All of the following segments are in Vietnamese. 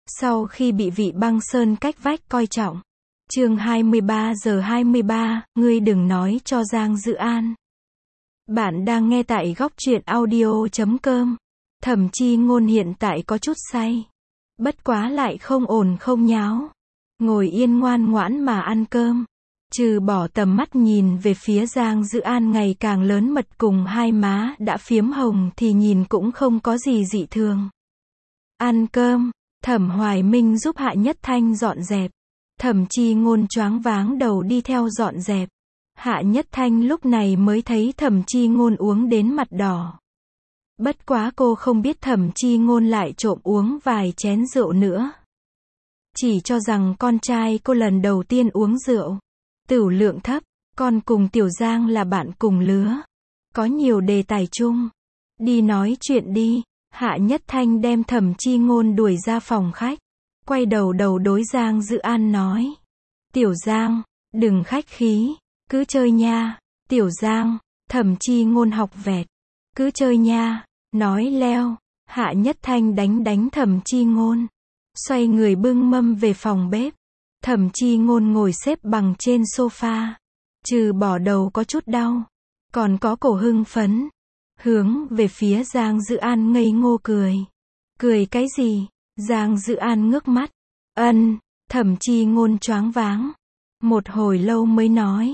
Sau khi bị vị băng sơn cách vách coi trọng. Chương 23:23, ngươi đừng nói cho Giang Dự An. Bạn đang nghe tại góc truyện audio.com. Thẩm Chi Ngôn hiện tại có chút say. Bất quá lại không ồn không nháo. Ngồi yên ngoan ngoãn mà ăn cơm. Trừ bỏ tầm mắt nhìn về phía Giang Dự An ngày càng lớn mật cùng hai má đã phiếm hồng thì nhìn cũng không có gì dị thường. Ăn cơm, Thẩm Hoài Minh giúp Hạ Nhất Thanh dọn dẹp. Thẩm Chi Ngôn choáng váng đầu đi theo dọn dẹp. Hạ Nhất Thanh lúc này mới thấy Thẩm Chi Ngôn uống đến mặt đỏ. Bất quá cô không biết Thẩm Chi Ngôn lại trộm uống vài chén rượu nữa. Chỉ cho rằng con trai cô lần đầu tiên uống rượu. Tửu lượng thấp, con cùng Tiểu Giang là bạn cùng lứa. Có nhiều đề tài chung. Đi nói chuyện đi. Hạ Nhất Thanh đem Thẩm Chi Ngôn đuổi ra phòng khách. Quay đầu đối Giang Dự An nói. Tiểu Giang, đừng khách khí, cứ chơi nha. Tiểu Giang, Thẩm Chi Ngôn học vẹt. Cứ chơi nha, nói leo. Hạ Nhất Thanh đánh Thẩm Chi Ngôn. Xoay người bưng mâm về phòng bếp. Thẩm Chi Ngôn ngồi xếp bằng trên sofa. Trừ bỏ đầu có chút đau. Còn có cổ hưng phấn. Hướng về phía Giang Dự An ngây ngô cười. Cười cái gì? Giang Dự An ngước mắt. Thẩm Chi Ngôn choáng váng. Một hồi lâu mới nói.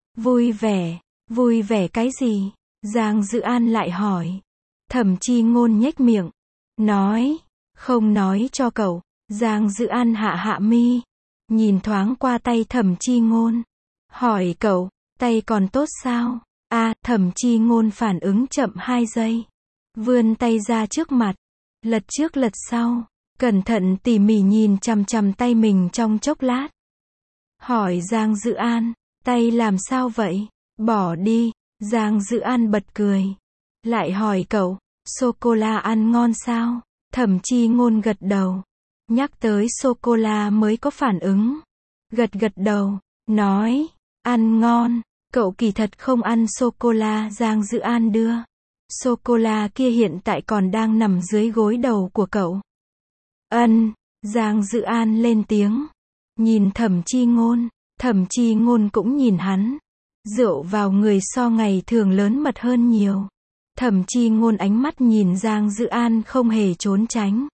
Vui vẻ cái gì? Giang Dự An lại hỏi. Thẩm Chi Ngôn nhếch miệng. Nói, không nói cho cậu. Giang Dự An hạ mi. Nhìn thoáng qua tay Thẩm Chi Ngôn. Hỏi cậu, tay còn tốt sao? Thẩm Chi Ngôn phản ứng chậm 2 giây. Vươn tay ra trước mặt. Lật trước lật sau. Cẩn thận tỉ mỉ nhìn chằm chằm tay mình trong chốc lát. Hỏi Giang Dự An, tay làm sao vậy? Bỏ đi. Giang Dự An bật cười. Lại hỏi cậu, sô-cô-la ăn ngon sao? Thẩm Chi Ngôn gật đầu. Nhắc tới sô-cô-la mới có phản ứng. Gật đầu, nói, ăn ngon. Cậu kỳ thật không ăn sô-cô-la Giang Dự An đưa. Sô-cô-la kia hiện tại còn đang nằm dưới gối đầu của cậu. Giang Dự An lên tiếng. Nhìn Thẩm Chi Ngôn. Thẩm Chi Ngôn cũng nhìn hắn. Rượu vào người so ngày thường lớn mật hơn nhiều. Thẩm Chi Ngôn ánh mắt nhìn Giang Dự An không hề trốn tránh.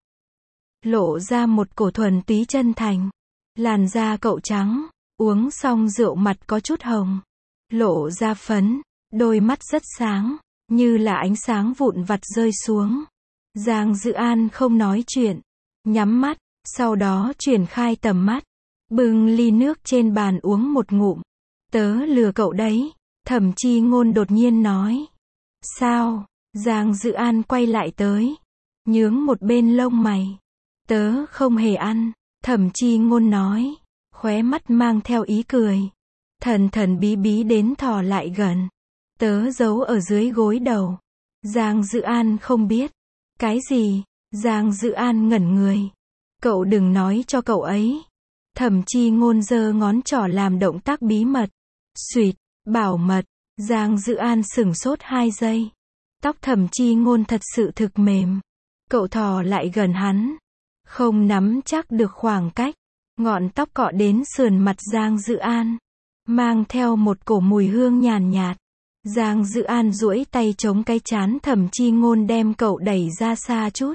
Lộ ra một cổ thuần túy chân thành. Làn da cậu trắng. Uống xong rượu mặt có chút hồng. Lộ ra phấn. Đôi mắt rất sáng. Như là ánh sáng vụn vặt rơi xuống. Giang Dự An không nói chuyện. Nhắm mắt. Sau đó chuyển khai tầm mắt. Bưng ly nước trên bàn uống một ngụm. Tớ lừa cậu đấy. Thẩm Chi Ngôn đột nhiên nói. Sao? Giang Dự An quay lại tới. Nhướng một bên lông mày. Tớ không hề ăn. Thẩm Chi Ngôn nói. Khóe mắt mang theo ý cười. Thần bí đến thò lại gần. Tớ giấu ở dưới gối đầu. Giang Dự An không biết. Cái gì? Giang Dự An ngẩn người. Cậu đừng nói cho cậu ấy. Thẩm Chi Ngôn giơ ngón trỏ làm động tác bí mật. Xuyệt, bảo mật. Giang Dự An sửng sốt 2 giây. Tóc Thẩm Chi Ngôn thật sự thực mềm. Cậu thò lại gần hắn. Không nắm chắc được khoảng cách. Ngọn tóc cọ đến sườn mặt Giang Dự An. Mang theo một cổ mùi hương nhàn nhạt. Giang Dự An duỗi tay chống cái trán Thẩm Chi Ngôn đem cậu đẩy ra xa chút.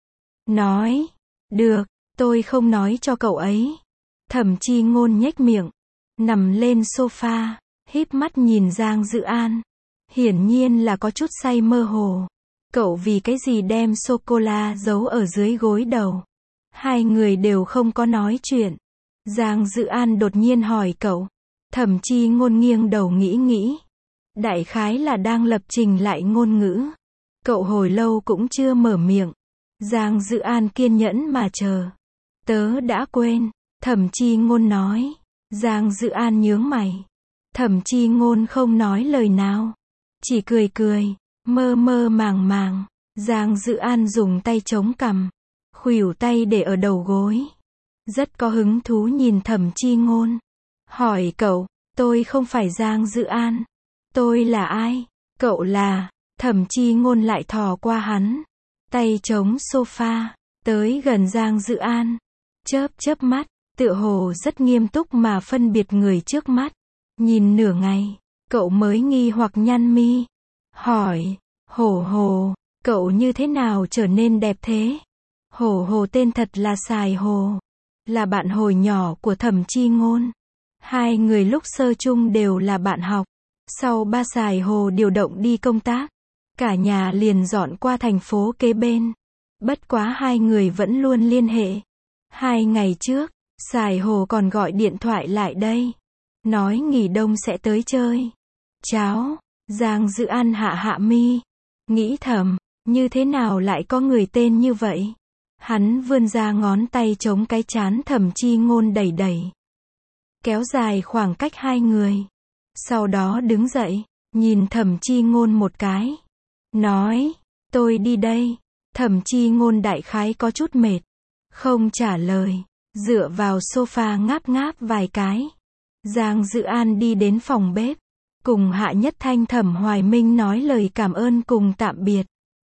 Nói. Được, tôi không nói cho cậu ấy. Thẩm Chi Ngôn nhếch miệng. Nằm lên sofa. Híp mắt nhìn Giang Dự An. Hiển nhiên là có chút say mơ hồ. Cậu vì cái gì đem sô-cô-la giấu ở dưới gối đầu? Hai người đều không có nói chuyện. Giang Dự An đột nhiên hỏi cậu. Thẩm Chi Ngôn nghiêng đầu nghĩ. Đại khái là đang lập trình lại ngôn ngữ. Cậu hồi lâu cũng chưa mở miệng. Giang Dự An kiên nhẫn mà chờ. Tớ đã quên. Thẩm Chi Ngôn nói. Giang Dự An nhướng mày. Thẩm Chi Ngôn không nói lời nào. Chỉ cười. Mơ màng. Giang Dự An dùng tay chống cằm. Khuỷu tay để ở đầu gối. Rất có hứng thú nhìn Thẩm Chi Ngôn. Hỏi cậu, tôi không phải Giang Dự An. Tôi là ai? Cậu là... Thẩm Chi Ngôn lại thò qua hắn. Tay chống sofa. tới gần Giang Dự An, chớp chớp mắt, tựa hồ rất nghiêm túc mà phân biệt người trước mắt. Nhìn nửa ngày, cậu mới nghi hoặc nhăn mi, hỏi, Hổ Hồ, cậu như thế nào trở nên đẹp thế? Hổ Hồ tên thật là Sài Hồ, là bạn hồi nhỏ của Thẩm Chi Ngôn. Hai người lúc sơ chung đều là bạn học. Sau ba Sài Hồ điều động đi công tác, cả nhà liền dọn qua thành phố kế bên. Bất quá hai người vẫn luôn liên hệ. 2 ngày trước, Sài Hồ còn gọi điện thoại lại đây, nói nghỉ đông sẽ tới chơi. Cháu, Giang Dự An hạ hạ mi, nghĩ thầm, như thế nào lại có người tên như vậy? Hắn vươn ra ngón tay chống cái trán Thẩm Chi Ngôn đẩy đẩy, kéo dài khoảng cách hai người. Sau đó đứng dậy, nhìn Thẩm Chi Ngôn một cái, nói, tôi đi đây. Thẩm Chi Ngôn đại khái có chút mệt, không trả lời, dựa vào sofa ngáp ngáp vài cái. Giang Dự An đi đến phòng bếp, cùng Hạ Nhất Thanh Thẩm Hoài Minh nói lời cảm ơn cùng tạm biệt.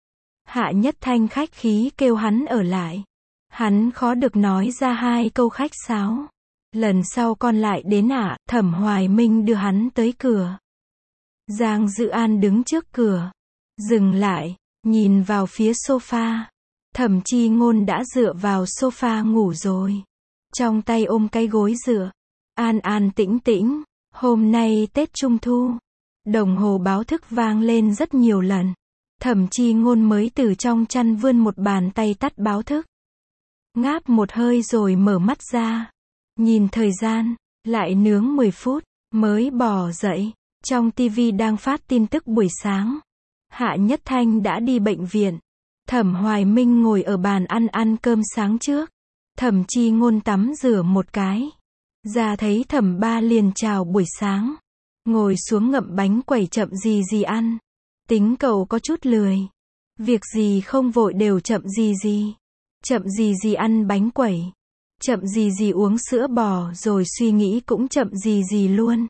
Hạ Nhất Thanh khách khí kêu hắn ở lại. Hắn khó được nói ra 2 câu khách sáo. Lần sau con lại đến ạ, Thẩm Hoài Minh đưa hắn tới cửa. Giang Dự An đứng trước cửa, dừng lại, nhìn vào phía sofa. Thẩm Chi Ngôn đã dựa vào sofa ngủ rồi, trong tay ôm cái gối dựa, an an tĩnh tĩnh. Hôm nay Tết Trung Thu, đồng hồ báo thức vang lên rất nhiều lần. Thẩm Chi Ngôn mới từ trong chăn vươn một bàn tay tắt báo thức, ngáp một hơi rồi mở mắt ra, nhìn thời gian, lại nướng 10 phút, mới bỏ dậy. Trong TV đang phát tin tức buổi sáng. Hạ Nhất Thanh đã đi bệnh viện. Thẩm Hoài Minh ngồi ở bàn ăn cơm sáng trước. Thẩm Chi Ngôn tắm rửa một cái, ra thấy Thẩm Ba liền chào buổi sáng, ngồi xuống ngậm bánh quẩy chậm gì gì ăn. Tính cậu có chút lười, việc gì không vội đều chậm gì. Chậm gì ăn bánh quẩy, chậm gì uống sữa bò, rồi suy nghĩ cũng chậm gì luôn.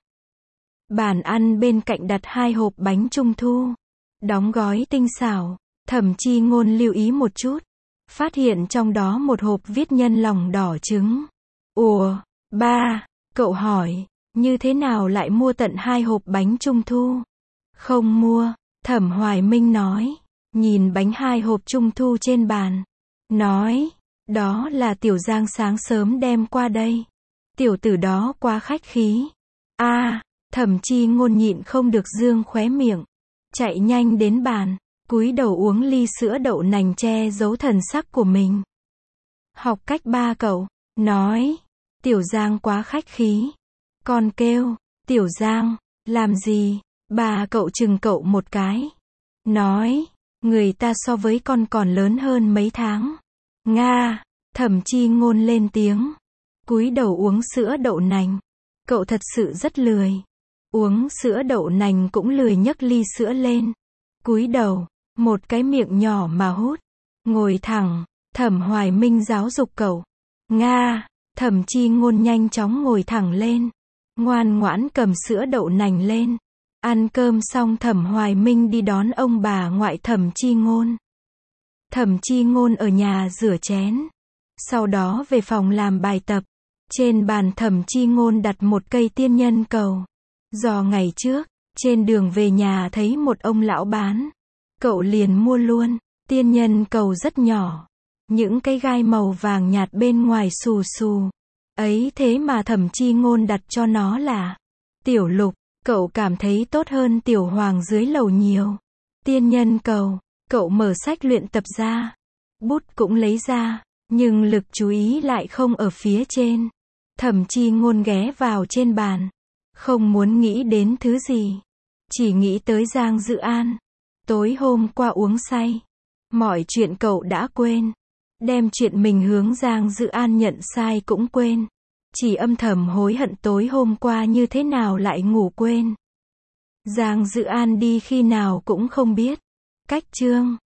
Bàn ăn bên cạnh đặt 2 hộp bánh trung thu, đóng gói tinh xảo. Thẩm Chi Ngôn lưu ý một chút, phát hiện trong đó một hộp viết nhân lòng đỏ trứng. Ủa, ba, cậu hỏi, như thế nào lại mua tận 2 hộp bánh trung thu? Không mua, Thẩm Hoài Minh nói, nhìn bánh 2 hộp trung thu trên bàn, nói, đó là Tiểu Giang sáng sớm đem qua đây. Tiểu tử đó quá khách khí. Thẩm Chi Ngôn nhịn không được dương khóe miệng, chạy nhanh đến bàn, cúi đầu uống ly sữa đậu nành che giấu thần sắc của mình. Học cách ba cậu, nói, Tiểu Giang quá khách khí. Con kêu, Tiểu Giang, làm gì? Bà cậu chừng cậu một cái, nói, người ta so với con còn lớn hơn mấy tháng. Nga, Thẩm Chi Ngôn lên tiếng, cúi đầu uống sữa đậu nành. Cậu thật sự rất lười. Uống sữa đậu nành cũng lười nhấc ly sữa lên, cúi đầu, một cái miệng nhỏ mà hút. Ngồi thẳng, Thẩm Hoài Minh giáo dục cậu. Nga, Thẩm Chi Ngôn nhanh chóng ngồi thẳng lên, ngoan ngoãn cầm sữa đậu nành lên. Ăn cơm xong Thẩm Hoài Minh đi đón ông bà ngoại Thẩm Chi Ngôn. Thẩm Chi Ngôn ở nhà rửa chén, sau đó về phòng làm bài tập. Trên bàn Thẩm Chi Ngôn đặt một cây tiên nhân cầu. Do ngày trước, trên đường về nhà thấy một ông lão bán, cậu liền mua luôn. Tiên nhân cầu rất nhỏ, những cái gai màu vàng nhạt bên ngoài xù xù. Ấy thế mà Thẩm Chi Ngôn đặt cho nó là Tiểu Lục. Cậu cảm thấy tốt hơn Tiểu Hoàng dưới lầu nhiều. Tiên nhân cầu, cậu mở sách luyện tập ra, bút cũng lấy ra, nhưng lực chú ý lại không ở phía trên. Thẩm Chi Ngôn ghé vào trên bàn, không muốn nghĩ đến thứ gì, chỉ nghĩ tới Giang Dự An. Tối hôm qua uống say, mọi chuyện cậu đã quên, đem chuyện mình hướng Giang Dự An nhận sai cũng quên, chỉ âm thầm hối hận tối hôm qua như thế nào lại ngủ quên. Giang Dự An đi khi nào cũng không biết. Cách chương